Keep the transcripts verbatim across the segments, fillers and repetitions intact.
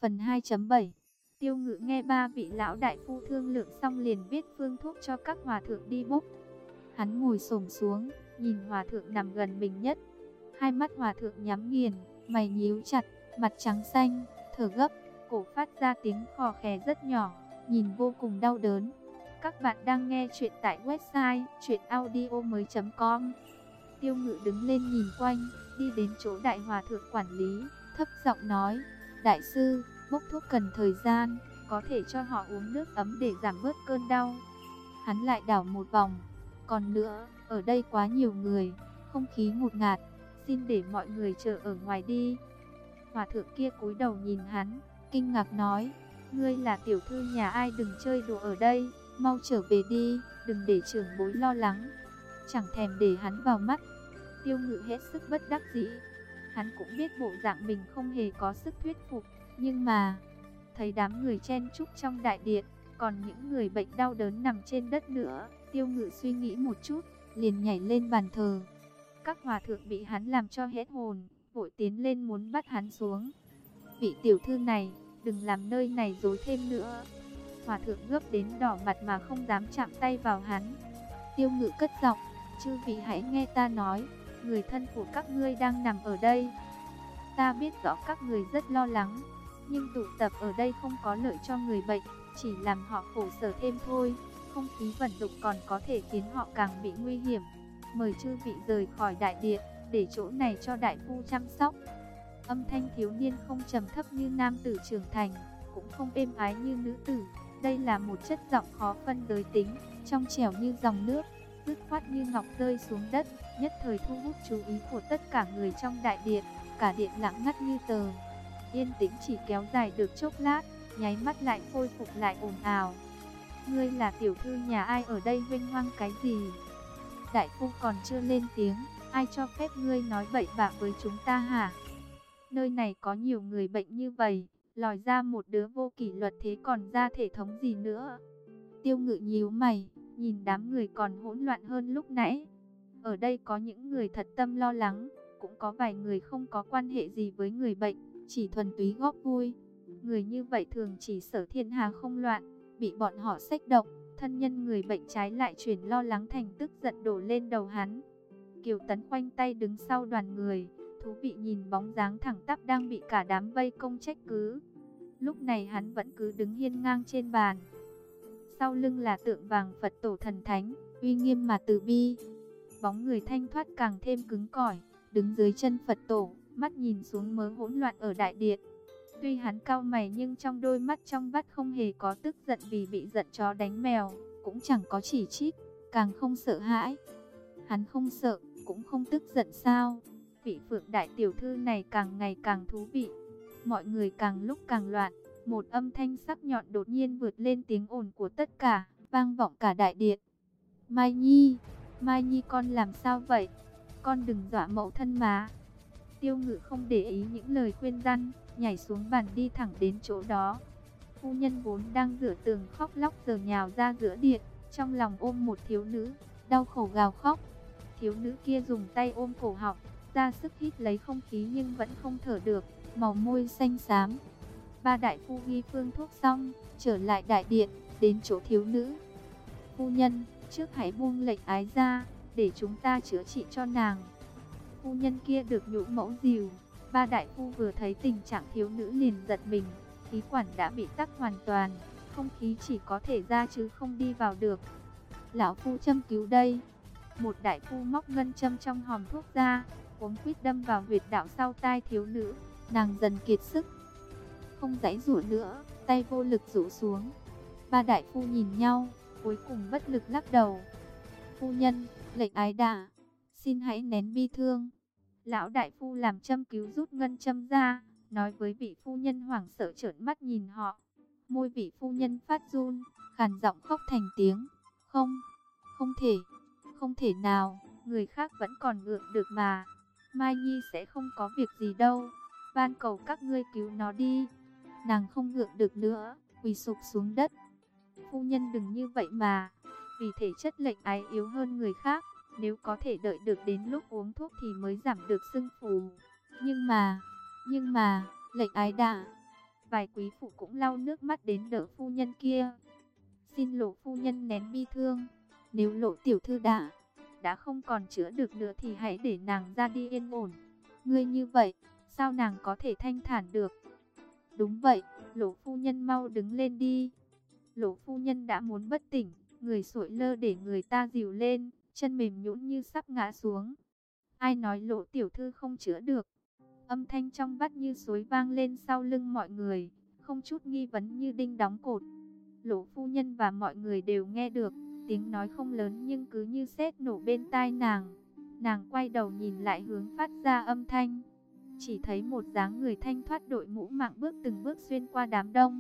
Phần hai chấm bảy. Tiêu Ngự nghe ba vị lão đại phu thương lượng xong liền viết phương thuốc cho các hòa thượng đi bốc. Hắn ngồi xổm xuống, nhìn hòa thượng nằm gần mình nhất. Hai mắt hòa thượng nhắm nghiền, mày nhíu chặt, mặt trắng xanh, thở gấp, cổ phát ra tiếng khò khè rất nhỏ, nhìn vô cùng đau đớn. Các bạn đang nghe chuyện tại website truyện audio mới chấm com. Tiêu Ngự đứng lên nhìn quanh, đi đến chỗ đại hòa thượng quản lý, thấp giọng nói: "Đại sư, bốc thuốc cần thời gian, có thể cho họ uống nước ấm để giảm bớt cơn đau." Hắn lại đảo một vòng: "Còn nữa, ở đây quá nhiều người, không khí ngột ngạt, xin để mọi người chờ ở ngoài đi." Hòa thượng kia cúi đầu nhìn hắn, kinh ngạc nói: "Ngươi là tiểu thư nhà ai, đừng chơi đùa ở đây, mau trở về đi, đừng để trưởng bối lo lắng." Chẳng thèm để hắn vào mắt. Tiêu Ngự hết sức bất đắc dĩ. Hắn cũng biết bộ dạng mình không hề có sức thuyết phục, nhưng mà thấy đám người chen chúc trong đại điện, còn những người bệnh đau đớn nằm trên đất nữa, Tiêu Ngự suy nghĩ một chút, liền nhảy lên bàn thờ. Các hòa thượng bị hắn làm cho hết hồn, vội tiến lên muốn bắt hắn xuống. "Vị tiểu thư này, đừng làm nơi này rối thêm nữa." Hòa thượng gấp đến đỏ mặt mà không dám chạm tay vào hắn. Tiêu Ngự cất giọng: "Chư vị hãy nghe ta nói, người thân của các ngươi đang nằm ở đây. Ta biết rõ các người rất lo lắng, nhưng tụ tập ở đây không có lợi cho người bệnh, chỉ làm họ khổ sở thêm thôi. Không khí vận động còn có thể khiến họ càng bị nguy hiểm. Mời chư vị rời khỏi đại điện, để chỗ này cho đại phu chăm sóc." Âm thanh thiếu niên không trầm thấp như nam tử trưởng thành, cũng không êm ái như nữ tử. Đây là một chất giọng khó phân giới tính, trong trẻo như dòng nước, dứt khoát như ngọc rơi xuống đất, nhất thời thu hút chú ý của tất cả người trong đại điện. Cả điện lặng ngắt như tờ. Yên tĩnh chỉ kéo dài được chốc lát, nháy mắt lại khôi phục lại ồn ào. "Ngươi là tiểu thư nhà ai, ở đây huênh hoang cái gì?" Đại phu còn chưa lên tiếng: "Ai cho phép ngươi nói bậy bạ với chúng ta hả? Nơi này có nhiều người bệnh như vậy, lòi ra một đứa vô kỷ luật thế còn ra thể thống gì nữa?" Tiêu Ngự nhíu mày, nhìn đám người còn hỗn loạn hơn lúc nãy. Ở đây có những người thật tâm lo lắng, cũng có vài người không có quan hệ gì với người bệnh, chỉ thuần túy góp vui. Người như vậy thường chỉ sở thiên hà không loạn, bị bọn họ xách động, thân nhân người bệnh trái lại chuyển lo lắng thành tức giận đổ lên đầu hắn. Kiều Tấn khoanh tay đứng sau đoàn người, thú vị nhìn bóng dáng thẳng tắp đang bị cả đám vây công trách cứ. Lúc này hắn vẫn cứ đứng hiên ngang trên bàn. Sau lưng là tượng vàng Phật tổ thần thánh, uy nghiêm mà từ bi. Bóng người thanh thoát càng thêm cứng cỏi, đứng dưới chân Phật tổ, mắt nhìn xuống mớ hỗn loạn ở đại điện. Tuy hắn cau mày nhưng trong đôi mắt trong vắt không hề có tức giận vì bị giận chó đánh mèo, cũng chẳng có chỉ trích, càng không sợ hãi. Hắn không sợ, cũng không tức giận sao? Vị Phượng đại tiểu thư này càng ngày càng thú vị. Mọi người càng lúc càng loạn, một âm thanh sắc nhọn đột nhiên vượt lên tiếng ồn của tất cả, vang vọng cả đại điện. "Mai Nhi, Mai Nhi con làm sao vậy? Con đừng dọa mẫu thân mà." Tiêu Ngự không để ý những lời khuyên răn, nhảy xuống bàn đi thẳng đến chỗ đó. Phu nhân vốn đang rửa tường khóc lóc giờ nhào ra giữa điện, trong lòng ôm một thiếu nữ, đau khổ gào khóc. Thiếu nữ kia dùng tay ôm cổ họng, ra sức hít lấy không khí nhưng vẫn không thở được, màu môi xanh xám. Ba đại phu ghi phương thuốc xong, trở lại đại điện, đến chỗ thiếu nữ. "Phu nhân, trước hãy buông lệnh ái ra, để chúng ta chữa trị cho nàng." Phu nhân kia được nhũ mẫu dìu. Ba đại phu vừa thấy tình trạng thiếu nữ liền giật mình, khí quản đã bị tắc hoàn toàn, không khí chỉ có thể ra chứ không đi vào được. "Lão phu châm cứu đây." Một đại phu móc ngân châm trong hòm thuốc ra, cuống quýt đâm vào huyệt đạo sau tai thiếu nữ. Nàng dần kiệt sức, không giãy giụa nữa, tay vô lực rũ xuống. Ba đại phu nhìn nhau, cuối cùng bất lực lắc đầu. "Phu nhân, lệnh ái đả, xin hãy nén bi thương." Lão đại phu làm châm cứu rút ngân châm ra, nói với vị phu nhân hoảng sợ trợn mắt nhìn họ. Môi vị phu nhân phát run, khàn giọng khóc thành tiếng. "Không, không thể, không thể nào, người khác vẫn còn gượng được mà. Mai Nhi sẽ không có việc gì đâu, van cầu các ngươi cứu nó đi." Nàng không gượng được nữa, quỳ sụp xuống đất. "Phu nhân đừng như vậy mà, vì thể chất lệnh ái yếu hơn người khác, nếu có thể đợi được đến lúc uống thuốc thì mới giảm được sưng phù. Nhưng mà, nhưng mà, lệnh ái đả." Vài quý phụ cũng lau nước mắt đến đỡ phu nhân kia. Xin Lộ phu nhân nén bi thương, nếu Lộ tiểu thư đã đã không còn chữa được nữa thì hãy để nàng ra đi yên ổn. Ngươi như vậy, sao nàng có thể thanh thản được? Đúng vậy, Lộ phu nhân mau đứng lên đi. Lộ phu nhân đã muốn bất tỉnh, người sụi lơ để người ta dìu lên, chân mềm nhũn như sắp ngã xuống. Ai nói Lộ tiểu thư không chữa được? Âm thanh trong vắt như suối vang lên sau lưng mọi người, không chút nghi vấn như đinh đóng cột. Lộ phu nhân và mọi người đều nghe được, tiếng nói không lớn nhưng cứ như sét nổ bên tai nàng. Nàng quay đầu nhìn lại hướng phát ra âm thanh, chỉ thấy một dáng người thanh thoát đội mũ mạng bước từng bước xuyên qua đám đông,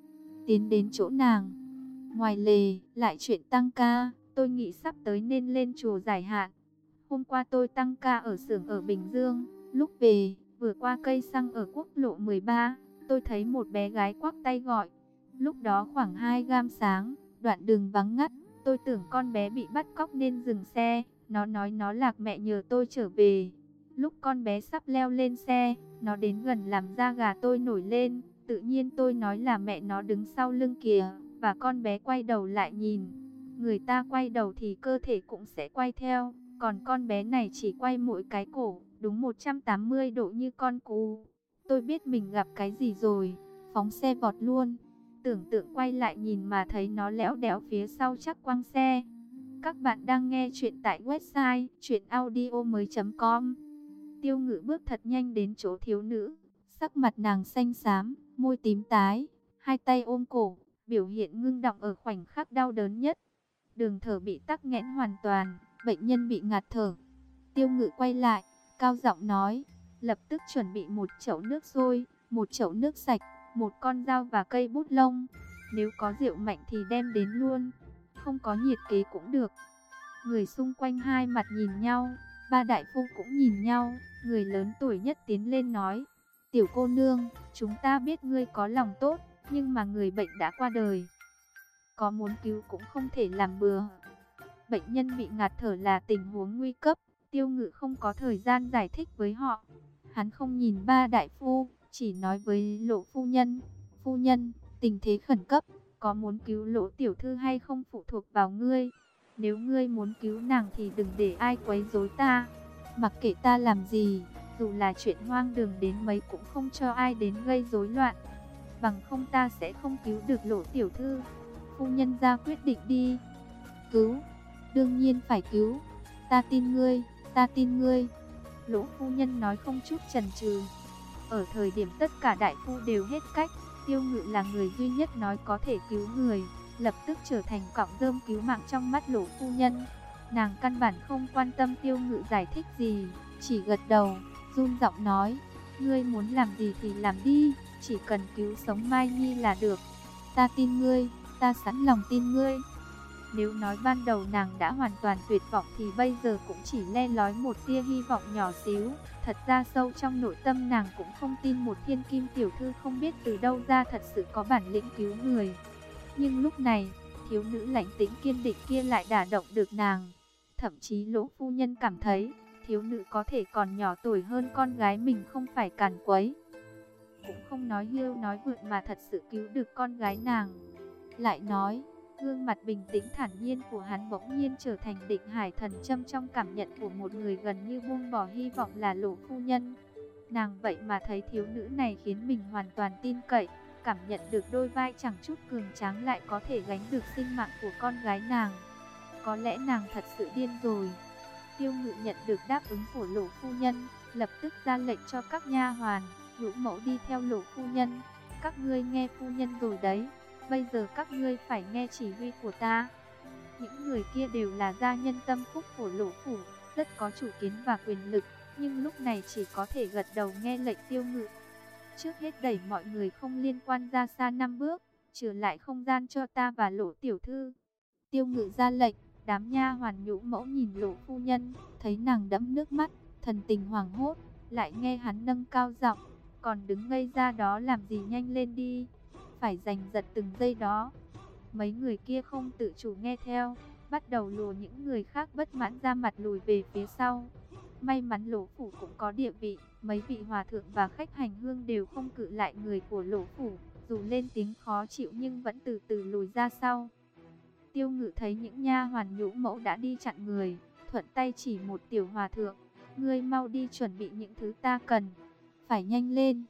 tiến đến chỗ nàng. Ngoài lề, lại chuyện tăng ca, tôi nghĩ sắp tới nên lên chùa giải hạn. Hôm qua tôi tăng ca ở xưởng ở Bình Dương, lúc về, vừa qua cây xăng ở quốc lộ mười ba, tôi thấy một bé gái quắc tay gọi. Lúc đó khoảng hai gam sáng, đoạn đường vắng ngắt, tôi tưởng con bé bị bắt cóc nên dừng xe. Nó nói nó lạc mẹ nhờ tôi trở về. Lúc con bé sắp leo lên xe, nó đến gần làm da gà tôi nổi lên. Tự nhiên tôi nói là mẹ nó đứng sau lưng kìa, và con bé quay đầu lại nhìn. Người ta quay đầu thì cơ thể cũng sẽ quay theo, còn con bé này chỉ quay mỗi cái cổ, đúng một trăm tám mươi độ như con cú. Tôi biết mình gặp cái gì rồi, phóng xe vọt luôn. Tưởng tượng quay lại nhìn mà thấy nó lẽo đẽo phía sau chắc quăng xe. Các bạn đang nghe chuyện tại website truyện audio mới chấm com. Tiêu Ngự bước thật nhanh đến chỗ thiếu nữ, sắc mặt nàng xanh xám, môi tím tái, hai tay ôm cổ, biểu hiện ngưng đọng ở khoảnh khắc đau đớn nhất. Đường thở bị tắc nghẽn hoàn toàn, bệnh nhân bị ngạt thở. Tiêu Ngự quay lại, cao giọng nói, lập tức chuẩn bị một chậu nước sôi, một chậu nước sạch, một con dao và cây bút lông. Nếu có rượu mạnh thì đem đến luôn, không có nhiệt kế cũng được. Người xung quanh hai mặt nhìn nhau, ba đại phu cũng nhìn nhau. Người lớn tuổi nhất tiến lên nói, tiểu cô nương, chúng ta biết ngươi có lòng tốt, nhưng mà người bệnh đã qua đời, có muốn cứu cũng không thể làm bừa. Bệnh nhân bị ngạt thở là tình huống nguy cấp, Tiêu Ngự không có thời gian giải thích với họ. Hắn không nhìn ba đại phu, chỉ nói với Lộ phu nhân, phu nhân, tình thế khẩn cấp, có muốn cứu Lộ tiểu thư hay không phụ thuộc vào ngươi. Nếu ngươi muốn cứu nàng thì đừng để ai quấy rối ta, mặc kệ ta làm gì, dù là chuyện hoang đường đến mấy cũng không cho ai đến gây rối loạn, bằng không ta sẽ không cứu được Lộ tiểu thư. Phu nhân ra quyết định đi. Cứu, đương nhiên phải cứu, ta tin ngươi, ta tin ngươi. Lỗ phu nhân nói không chút chần chừ. Ở thời điểm tất cả đại phu đều hết cách, Tiêu Ngự là người duy nhất nói có thể cứu người, lập tức trở thành cọng rơm cứu mạng trong mắt Lỗ phu nhân. Nàng căn bản không quan tâm Tiêu Ngự giải thích gì, chỉ gật đầu, run giọng nói, ngươi muốn làm gì thì làm đi, chỉ cần cứu sống Mai Nhi là được. Ta tin ngươi, ta sẵn lòng tin ngươi. Nếu nói ban đầu nàng đã hoàn toàn tuyệt vọng thì bây giờ cũng chỉ le lói một tia hy vọng nhỏ xíu. Thật ra sâu trong nội tâm nàng cũng không tin một thiên kim tiểu thư không biết từ đâu ra thật sự có bản lĩnh cứu người. Nhưng lúc này, thiếu nữ lãnh tĩnh kiên định kia lại đả động được nàng. Thậm chí Lỗ phu nhân cảm thấy, thiếu nữ có thể còn nhỏ tuổi hơn con gái mình không phải càn quấy. Cũng không nói hiêu nói vượt mà thật sự cứu được con gái nàng. Lại nói, gương mặt bình tĩnh thản nhiên của hắn bỗng nhiên trở thành định hải thần châm trong cảm nhận của một người gần như buông bỏ hy vọng là Lỗ phu nhân. Nàng vậy mà thấy thiếu nữ này khiến mình hoàn toàn tin cậy, cảm nhận được đôi vai chẳng chút cường tráng lại có thể gánh được sinh mạng của con gái nàng. Có lẽ nàng thật sự điên rồi. Tiêu Ngự nhận được đáp ứng của Lỗ phu nhân, lập tức ra lệnh cho các nha hoàn, nhũ mẫu đi theo Lỗ phu nhân. Các ngươi nghe phu nhân rồi đấy, bây giờ các ngươi phải nghe chỉ huy của ta. Những người kia đều là gia nhân tâm phúc của Lỗ phủ, rất có chủ kiến và quyền lực, nhưng lúc này chỉ có thể gật đầu nghe lệnh Tiêu Ngự. Trước hết đẩy mọi người không liên quan ra xa năm bước, trừ lại không gian cho ta và Lỗ tiểu thư. Tiêu Ngự ra lệnh, đám nha hoàn nhũ mẫu nhìn Lỗ phu nhân, thấy nàng đẫm nước mắt, thần tình hoảng hốt, lại nghe hắn nâng cao giọng, còn đứng ngây ra đó làm gì, nhanh lên đi, phải giành giật từng giây đó. Mấy người kia không tự chủ nghe theo, bắt đầu lùa những người khác bất mãn ra mặt lùi về phía sau. May mắn Lỗ phủ cũng có địa vị, mấy vị hòa thượng và khách hành hương đều không cự lại người của Lỗ phủ, dù lên tiếng khó chịu nhưng vẫn từ từ lùi ra sau. Tiêu Ngự thấy những nha hoàn nhũ mẫu đã đi chặn người, thuận tay chỉ một tiểu hòa thượng, ngươi mau đi chuẩn bị những thứ ta cần, phải nhanh lên.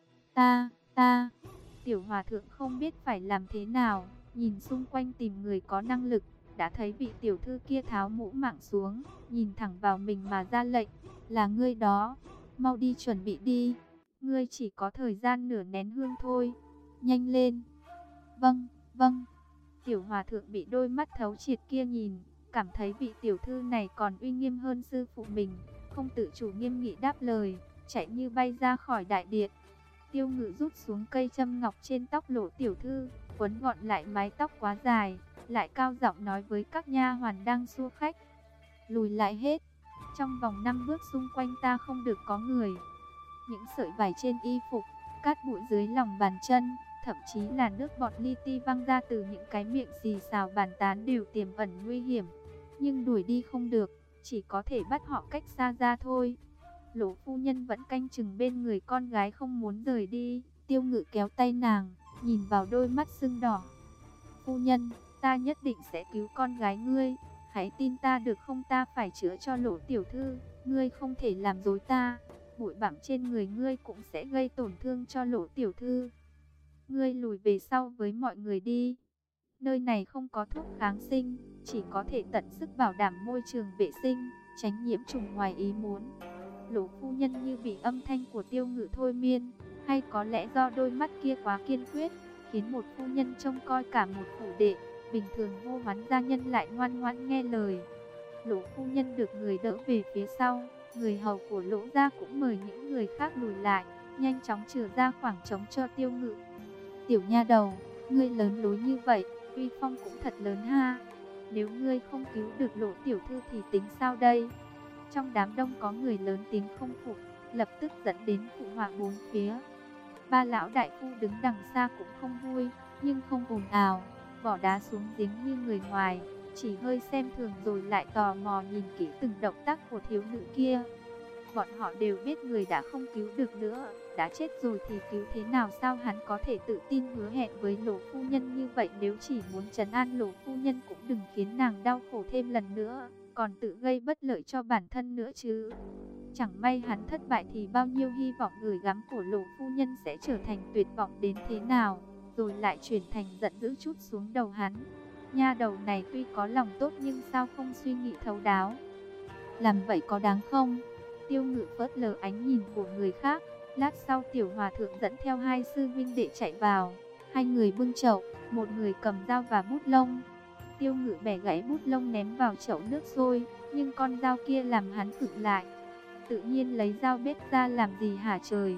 Ta, ta, tiểu hòa thượng không biết phải làm thế nào, nhìn xung quanh tìm người có năng lực, đã thấy vị tiểu thư kia tháo mũ mảng xuống, nhìn thẳng vào mình mà ra lệnh, là ngươi đó, mau đi chuẩn bị đi, ngươi chỉ có thời gian nửa nén hương thôi, nhanh lên. Vâng, vâng. Tiểu hòa thượng bị đôi mắt thấu triệt kia nhìn, cảm thấy vị tiểu thư này còn uy nghiêm hơn sư phụ mình, không tự chủ nghiêm nghị đáp lời, chạy như bay ra khỏi đại điện. Tiêu Ngự rút xuống cây châm ngọc trên tóc Lỗ tiểu thư, quấn gọn lại mái tóc quá dài, lại cao giọng nói với các nha hoàn đang xua khách, lùi lại hết, trong vòng năm bước xung quanh ta không được có người. Những sợi vải trên y phục, cát bụi dưới lòng bàn chân, thậm chí là nước bọt li ti văng ra từ những cái miệng xì xào bàn tán đều tiềm ẩn nguy hiểm. Nhưng đuổi đi không được, chỉ có thể bắt họ cách xa ra thôi. Lỗ phu nhân vẫn canh chừng bên người con gái không muốn rời đi. Tiêu Ngự kéo tay nàng, nhìn vào đôi mắt sưng đỏ. Phu nhân, ta nhất định sẽ cứu con gái ngươi, hãy tin ta được không, ta phải chữa cho Lỗ tiểu thư, ngươi không thể làm dối ta, bụi bặm trên người ngươi cũng sẽ gây tổn thương cho Lỗ tiểu thư. Ngươi lùi về sau với mọi người đi. Nơi này không có thuốc kháng sinh, chỉ có thể tận sức bảo đảm môi trường vệ sinh, tránh nhiễm trùng ngoài ý muốn. Lỗ phu nhân như bị âm thanh của Tiêu Ngự thôi miên, hay có lẽ do đôi mắt kia quá kiên quyết, khiến một phu nhân trông coi cả một phủ đệ, bình thường hô hoán gia nhân lại ngoan ngoãn nghe lời. Lỗ phu nhân được người đỡ về phía sau, người hầu của Lỗ gia cũng mời những người khác lùi lại, nhanh chóng chừa ra khoảng trống cho Tiêu Ngự. Tiểu nha đầu, ngươi lớn lối như vậy, uy phong cũng thật lớn ha. Nếu ngươi không cứu được Lỗ tiểu thư thì tính sao đây? Trong đám đông có người lớn tiếng không phục, lập tức dẫn đến phụ họa bốn phía. Ba lão đại phu đứng đằng xa cũng không vui, nhưng không ồn ào, bỏ đá xuống giếng như người ngoài, chỉ hơi xem thường rồi lại tò mò nhìn kỹ từng động tác của thiếu nữ kia. Bọn họ đều biết người đã không cứu được nữa, đã chết rồi thì cứu thế nào, sao hắn có thể tự tin hứa hẹn với Lỗ phu nhân như vậy? Nếu chỉ muốn trấn an Lỗ phu nhân cũng đừng khiến nàng đau khổ thêm lần nữa, còn tự gây bất lợi cho bản thân nữa chứ. Chẳng may hắn thất bại thì bao nhiêu hy vọng gửi gắm của Lỗ phu nhân sẽ trở thành tuyệt vọng đến thế nào, rồi lại chuyển thành giận dữ trút xuống đầu hắn. Nha đầu này tuy có lòng tốt nhưng sao không suy nghĩ thấu đáo? Làm vậy có đáng không? Tiêu Ngự phớt lờ ánh nhìn của người khác. Lát sau tiểu hòa thượng dẫn theo hai sư huynh đệ chạy vào. Hai người bưng chậu, một người cầm dao và bút lông. Tiêu Ngự bẻ gãy bút lông ném vào chậu nước sôi, nhưng con dao kia làm hắn khựng lại. Tự nhiên lấy dao bếp ra làm gì hả trời?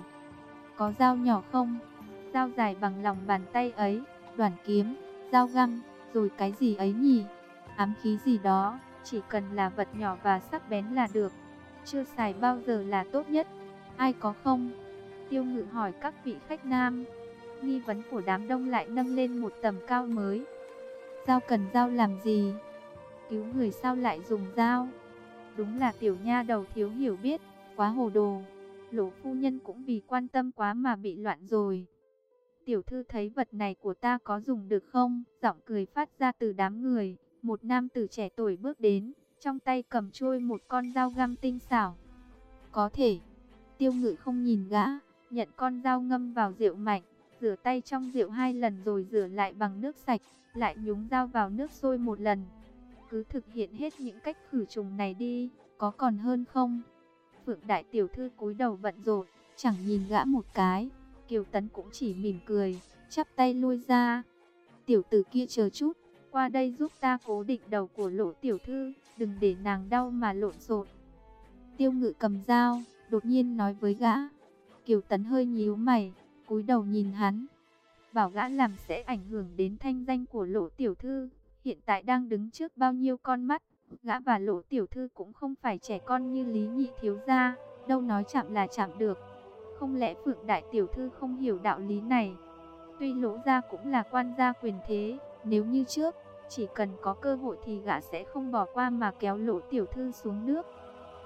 Có dao nhỏ không? Dao dài bằng lòng bàn tay ấy, đoản kiếm, dao găm, rồi cái gì ấy nhỉ? Ám khí gì đó, chỉ cần là vật nhỏ và sắc bén là được. Chưa xài bao giờ là tốt nhất. Ai có không? Tiêu Ngự hỏi các vị khách nam. Nghi vấn của đám đông lại nâng lên một tầm cao mới. Dao cần dao làm gì? Cứu người sao lại dùng dao? Đúng là tiểu nha đầu thiếu hiểu biết, quá hồ đồ. Lỗ phu nhân cũng vì quan tâm quá mà bị loạn rồi. Tiểu thư thấy vật này của ta có dùng được không? Giọng cười phát ra từ đám người. Một nam tử trẻ tuổi bước đến, trong tay cầm trôi một con dao găm tinh xảo. Có thể. Tiêu Ngự không nhìn gã, nhận con dao ngâm vào rượu mạnh, rửa tay trong rượu hai lần rồi rửa lại bằng nước sạch, lại nhúng dao vào nước sôi một lần. Cứ thực hiện hết những cách khử trùng này đi, có còn hơn không? Phượng đại tiểu thư cúi đầu bận rộn, chẳng nhìn gã một cái. Kiều Tấn cũng chỉ mỉm cười, chắp tay lui ra. Tiểu tử kia chờ chút, qua đây giúp ta cố định đầu của Lỗ tiểu thư, đừng để nàng đau mà lộn xộn. Tiêu Ngự cầm dao, đột nhiên nói với gã. Kiều Tấn hơi nhíu mày, cúi đầu nhìn hắn. Bảo gã làm sẽ ảnh hưởng đến thanh danh của Lỗ tiểu thư, hiện tại đang đứng trước bao nhiêu con mắt. Gã và Lỗ tiểu thư cũng không phải trẻ con như Lý Nhị thiếu gia, đâu nói chạm là chạm được. Không lẽ Phượng đại tiểu thư không hiểu đạo lý này? Tuy Lỗ gia cũng là quan gia quyền thế, nếu như trước, chỉ cần có cơ hội thì gã sẽ không bỏ qua mà kéo Lỗ tiểu thư xuống nước.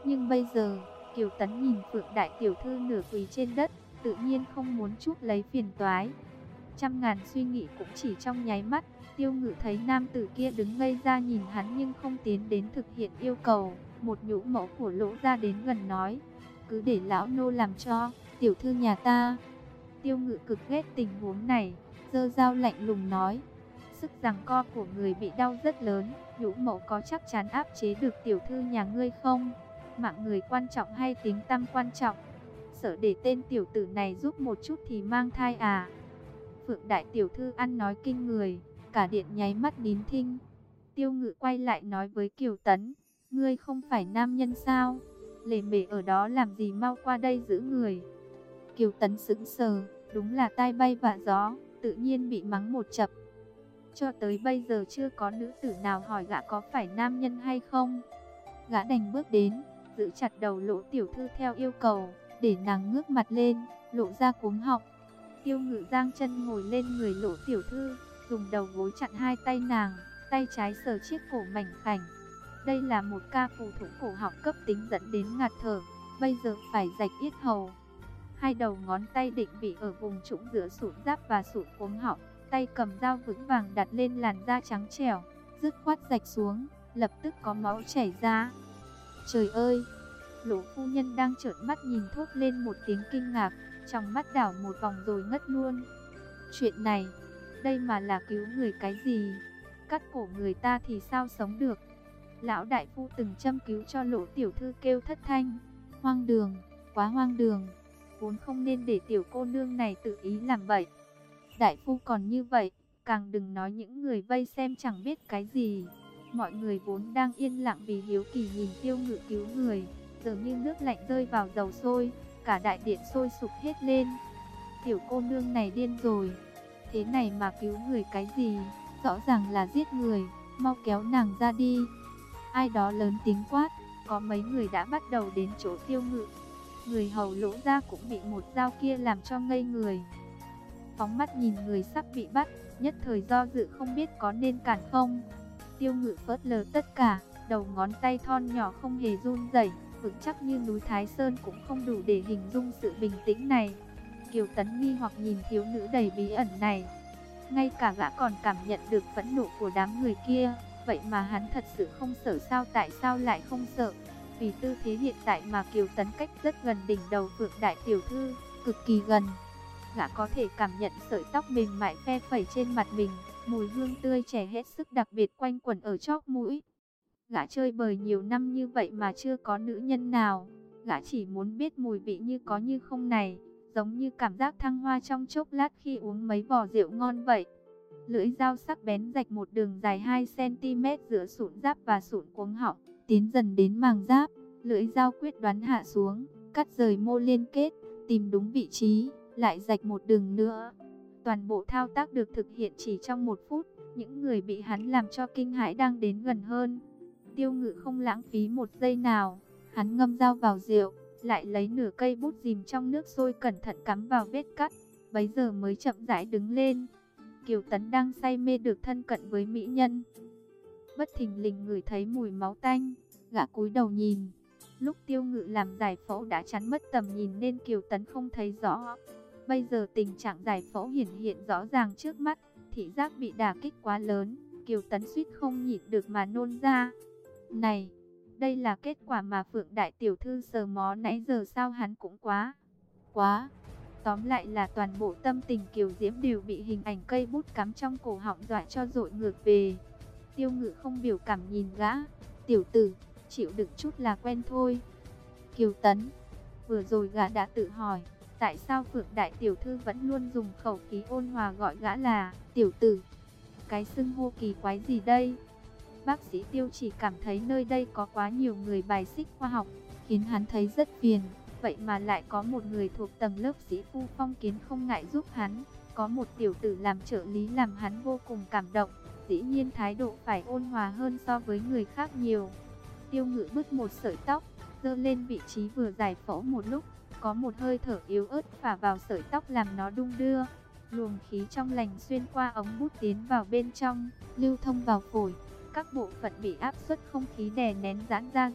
Nhưng bây giờ, Kiều Tấn nhìn Phượng đại tiểu thư nửa quỳ trên đất, tự nhiên không muốn chuốc lấy phiền toái. Trăm ngàn suy nghĩ cũng chỉ trong nháy mắt, Tiêu Ngự thấy nam tử kia đứng ngây ra nhìn hắn nhưng không tiến đến thực hiện yêu cầu. Một nhũ mẫu của Lỗ gia đến gần nói, cứ để lão nô làm cho, tiểu thư nhà ta. Tiêu Ngự cực ghét tình huống này, giơ dao lạnh lùng nói, sức giằng co của người bị đau rất lớn, nhũ mẫu có chắc chắn áp chế được tiểu thư nhà ngươi không? Mạng người quan trọng hay tiếng tăm quan trọng? Sợ để tên tiểu tử này giúp một chút thì mang thai à? Phượng đại tiểu thư ăn nói kinh người, cả điện nháy mắt nín thinh. Tiêu Ngự quay lại nói với Kiều Tấn, ngươi không phải nam nhân sao? Lề mề ở đó làm gì, mau qua đây giữ người. Kiều Tấn sững sờ, đúng là tai bay vạ gió, tự nhiên bị mắng một chập. Cho tới bây giờ chưa có nữ tử nào hỏi gã có phải nam nhân hay không. Gã đành bước đến, giữ chặt đầu Lỗ tiểu thư theo yêu cầu, để nàng ngước mặt lên, lộ ra cuống họng. Tiêu Ngự giang chân ngồi lên người Lỗ tiểu thư, dùng đầu gối chặn hai tay nàng, tay trái sờ chiếc cổ mảnh khảnh. Đây là một ca phù thủng cổ họng cấp tính dẫn đến ngạt thở, bây giờ phải rạch yết hầu. Hai đầu ngón tay định vị ở vùng trũng giữa sụn giáp và sụn cuống họng, tay cầm dao vững vàng đặt lên làn da trắng trẻo, dứt khoát rạch xuống, lập tức có máu chảy ra. Trời ơi! Lỗ phu nhân đang trợn mắt nhìn thốt lên một tiếng kinh ngạc, trong mắt đảo một vòng rồi ngất luôn. Chuyện này, đây mà là cứu người cái gì? Cắt cổ người ta thì sao sống được? Lão đại phu từng châm cứu cho Lỗ tiểu thư kêu thất thanh. Hoang đường, quá hoang đường. Vốn không nên để tiểu cô nương này tự ý làm vậy. Đại phu còn như vậy, càng đừng nói những người vây xem chẳng biết cái gì. Mọi người vốn đang yên lặng vì hiếu kỳ nhìn Tiêu Ngự cứu người, giờ như nước lạnh rơi vào dầu sôi, cả đại điện sôi sục hết lên. Tiểu cô nương này điên rồi, thế này mà cứu người cái gì, rõ ràng là giết người, mau kéo nàng ra đi. Ai đó lớn tiếng quát, có mấy người đã bắt đầu đến chỗ Tiêu Ngự. Người hầu Lỗ gia cũng bị một dao kia làm cho ngây người. Phóng mắt nhìn người sắp bị bắt, nhất thời do dự không biết có nên cản không. Tiêu Ngự phớt lờ tất cả, đầu ngón tay thon nhỏ không hề run rẩy, vững chắc như núi Thái Sơn cũng không đủ để hình dung sự bình tĩnh này. Kiều Tấn nghi hoặc nhìn thiếu nữ đầy bí ẩn này. Ngay cả gã còn cảm nhận được phẫn nộ của đám người kia, vậy mà hắn thật sự không sợ sao, tại sao lại không sợ? Vì tư thế hiện tại mà Kiều Tấn cách rất gần đỉnh đầu Phượng đại tiểu thư, cực kỳ gần. Gã có thể cảm nhận sợi tóc mềm mại phe phẩy trên mặt mình, mùi hương tươi trẻ hết sức đặc biệt quanh quẩn ở chóp mũi. Gã chơi bời nhiều năm như vậy mà chưa có nữ nhân nào. Gã chỉ muốn biết mùi vị như có như không này, giống như cảm giác thăng hoa trong chốc lát khi uống mấy vò rượu ngon vậy. Lưỡi dao sắc bén rạch một đường dài hai xăng ti mét giữa sụn giáp và sụn cuống họng, tiến dần đến màng giáp. Lưỡi dao quyết đoán hạ xuống, cắt rời mô liên kết, tìm đúng vị trí, lại rạch một đường nữa. Toàn bộ thao tác được thực hiện chỉ trong một phút. Những người bị hắn làm cho kinh hãi đang đến gần hơn. Tiêu Ngự không lãng phí một giây nào, hắn ngâm dao vào rượu, lại lấy nửa cây bút dìm trong nước sôi cẩn thận cắm vào vết cắt, bấy giờ mới chậm rãi đứng lên. Kiều Tấn đang say mê được thân cận với mỹ nhân, bất thình lình ngửi thấy mùi máu tanh, gã cúi đầu nhìn. Lúc Tiêu Ngự làm giải phẫu đã chắn mất tầm nhìn nên Kiều Tấn không thấy rõ. Bây giờ tình trạng giải phẫu hiển hiện rõ ràng trước mắt, thị giác bị đả kích quá lớn, Kiều Tấn suýt không nhịn được mà nôn ra. Này, đây là kết quả mà Phượng đại tiểu thư sờ mó nãy giờ sao? Hắn cũng quá, quá. Tóm lại là toàn bộ tâm tình kiều diễm đều bị hình ảnh cây bút cắm trong cổ họng dọa cho dội ngược về. Tiêu Ngự không biểu cảm nhìn gã, tiểu tử, chịu đựng chút là quen thôi. Kiều Tấn, vừa rồi gã đã tự hỏi, tại sao Phượng đại tiểu thư vẫn luôn dùng khẩu khí ôn hòa gọi gã là tiểu tử? Cái xưng hô kỳ quái gì đây? Bác sĩ Tiêu chỉ cảm thấy nơi đây có quá nhiều người bài xích khoa học, khiến hắn thấy rất phiền. Vậy mà lại có một người thuộc tầng lớp sĩ phu phong kiến không ngại giúp hắn. Có một tiểu tử làm trợ lý làm hắn vô cùng cảm động. Dĩ nhiên thái độ phải ôn hòa hơn so với người khác nhiều. Tiêu Ngự bứt một sợi tóc, giơ lên vị trí vừa giải phẫu một lúc. Có một hơi thở yếu ớt phả vào sợi tóc làm nó đung đưa. Luồng khí trong lành xuyên qua ống bút tiến vào bên trong, lưu thông vào phổi. Các bộ phận bị áp suất không khí đè nén giãn ra dần.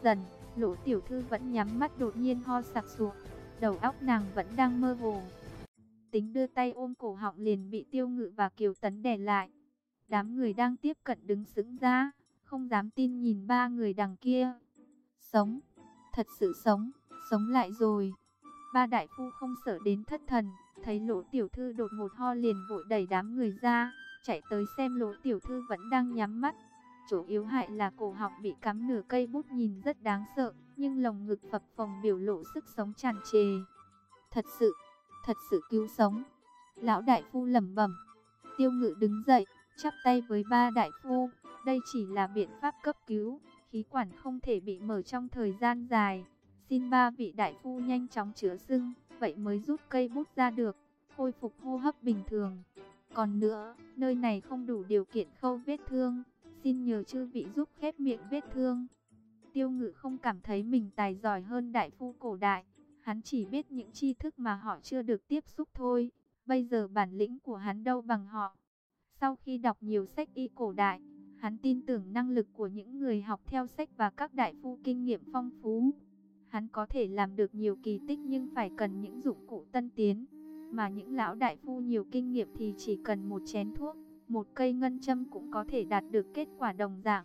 Lỗ tiểu thư vẫn nhắm mắt đột nhiên ho sặc sụa, đầu óc nàng vẫn đang mơ hồ. Tính đưa tay ôm cổ họng liền bị Tiêu Ngự và Kiều Tấn đè lại. Đám người đang tiếp cận đứng sững ra, không dám tin nhìn ba người đằng kia. Sống, thật sự sống, sống lại rồi. Ba đại phu không sợ đến thất thần, thấy Lỗ tiểu thư đột ngột ho liền vội đẩy đám người ra, chạy tới xem Lỗ tiểu thư vẫn đang nhắm mắt. Chỗ yếu hại là cổ họng bị cắm nửa cây bút nhìn rất đáng sợ, nhưng lồng ngực phập phồng biểu lộ sức sống tràn trề. Thật sự, thật sự cứu sống. Lão đại phu lẩm bẩm. Tiêu Ngự đứng dậy, chắp tay với ba đại phu. Đây chỉ là biện pháp cấp cứu, khí quản không thể bị mở trong thời gian dài. Xin ba vị đại phu nhanh chóng chữa sưng, vậy mới rút cây bút ra được, khôi phục hô hấp bình thường. Còn nữa, nơi này không đủ điều kiện khâu vết thương, xin nhờ chư vị giúp khép miệng vết thương. Tiêu Ngự không cảm thấy mình tài giỏi hơn đại phu cổ đại, hắn chỉ biết những tri thức mà họ chưa được tiếp xúc thôi. Bây giờ bản lĩnh của hắn đâu bằng họ. Sau khi đọc nhiều sách y cổ đại, hắn tin tưởng năng lực của những người học theo sách và các đại phu kinh nghiệm phong phú. Hắn có thể làm được nhiều kỳ tích nhưng phải cần những dụng cụ tân tiến. Mà những lão đại phu nhiều kinh nghiệm thì chỉ cần một chén thuốc, một cây ngân châm cũng có thể đạt được kết quả đồng dạng.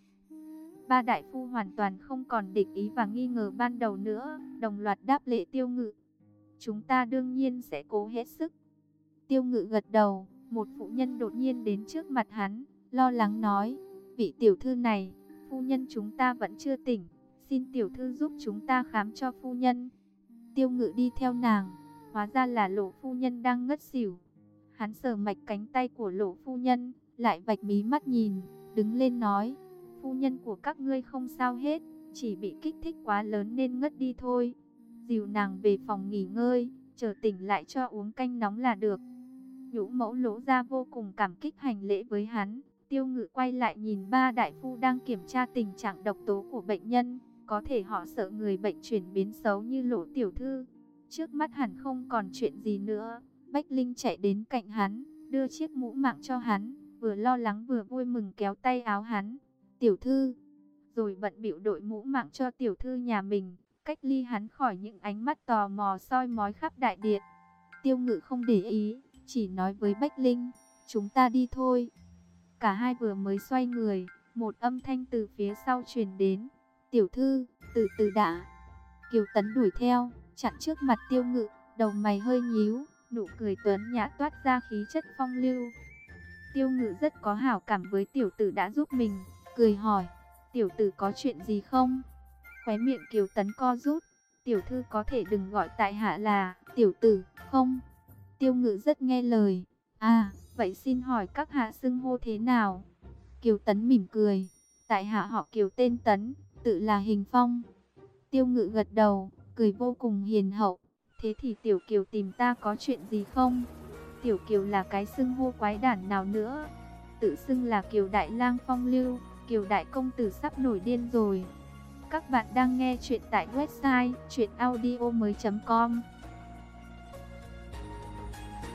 Ba đại phu hoàn toàn không còn địch ý và nghi ngờ ban đầu nữa, đồng loạt đáp lễ Tiêu Ngự. Chúng ta đương nhiên sẽ cố hết sức. Tiêu Ngự gật đầu, một phụ nhân đột nhiên đến trước mặt hắn, lo lắng nói, vị tiểu thư này, phu nhân chúng ta vẫn chưa tỉnh, xin tiểu thư giúp chúng ta khám cho phu nhân. Tiêu Ngự đi theo nàng, hóa ra là Lỗ phu nhân đang ngất xỉu. Hắn sờ mạch cánh tay của Lỗ phu nhân, lại vạch mí mắt nhìn, đứng lên nói, phu nhân của các ngươi không sao hết, chỉ bị kích thích quá lớn nên ngất đi thôi. Dìu nàng về phòng nghỉ ngơi, chờ tỉnh lại cho uống canh nóng là được. Nhũ mẫu Lỗ gia vô cùng cảm kích hành lễ với hắn. Tiêu Ngự quay lại nhìn ba đại phu đang kiểm tra tình trạng độc tố của bệnh nhân. Có thể họ sợ người bệnh chuyển biến xấu như Lỗ tiểu thư. Trước mắt hẳn không còn chuyện gì nữa. Bách Linh chạy đến cạnh hắn, đưa chiếc mũ mạng cho hắn, vừa lo lắng vừa vui mừng kéo tay áo hắn. Tiểu thư, rồi bận bịu đội mũ mạng cho tiểu thư nhà mình, cách ly hắn khỏi những ánh mắt tò mò soi mói khắp đại điện. Tiêu Ngự không để ý, chỉ nói với Bách Linh, chúng ta đi thôi. Cả hai vừa mới xoay người, một âm thanh từ phía sau truyền đến. Tiểu thư, từ từ đã. Kiều Tấn đuổi theo, chặn trước mặt Tiêu Ngự, đầu mày hơi nhíu, nụ cười tuấn nhã toát ra khí chất phong lưu. Tiêu Ngự rất có hảo cảm với tiểu tử đã giúp mình, cười hỏi, tiểu tử có chuyện gì không? Khóe miệng Kiều Tấn co rút, tiểu thư có thể đừng gọi tại hạ là tiểu tử, không? Tiêu Ngự rất nghe lời, à, vậy xin hỏi các hạ xưng hô thế nào? Kiều Tấn mỉm cười, tại hạ họ Kiều tên Tấn, tự là Hình Phong. Tiêu Ngự gật đầu, cười vô cùng hiền hậu, thế thì tiểu Kiều tìm ta có chuyện gì không? Tiểu Kiều là cái xưng hô quái đản nào nữa? Tự xưng là Kiều Đại Lang phong lưu, Kiều Đại Công Tử sắp nổi điên rồi. Các bạn đang nghe chuyện tại website truyện audio mới chấm com.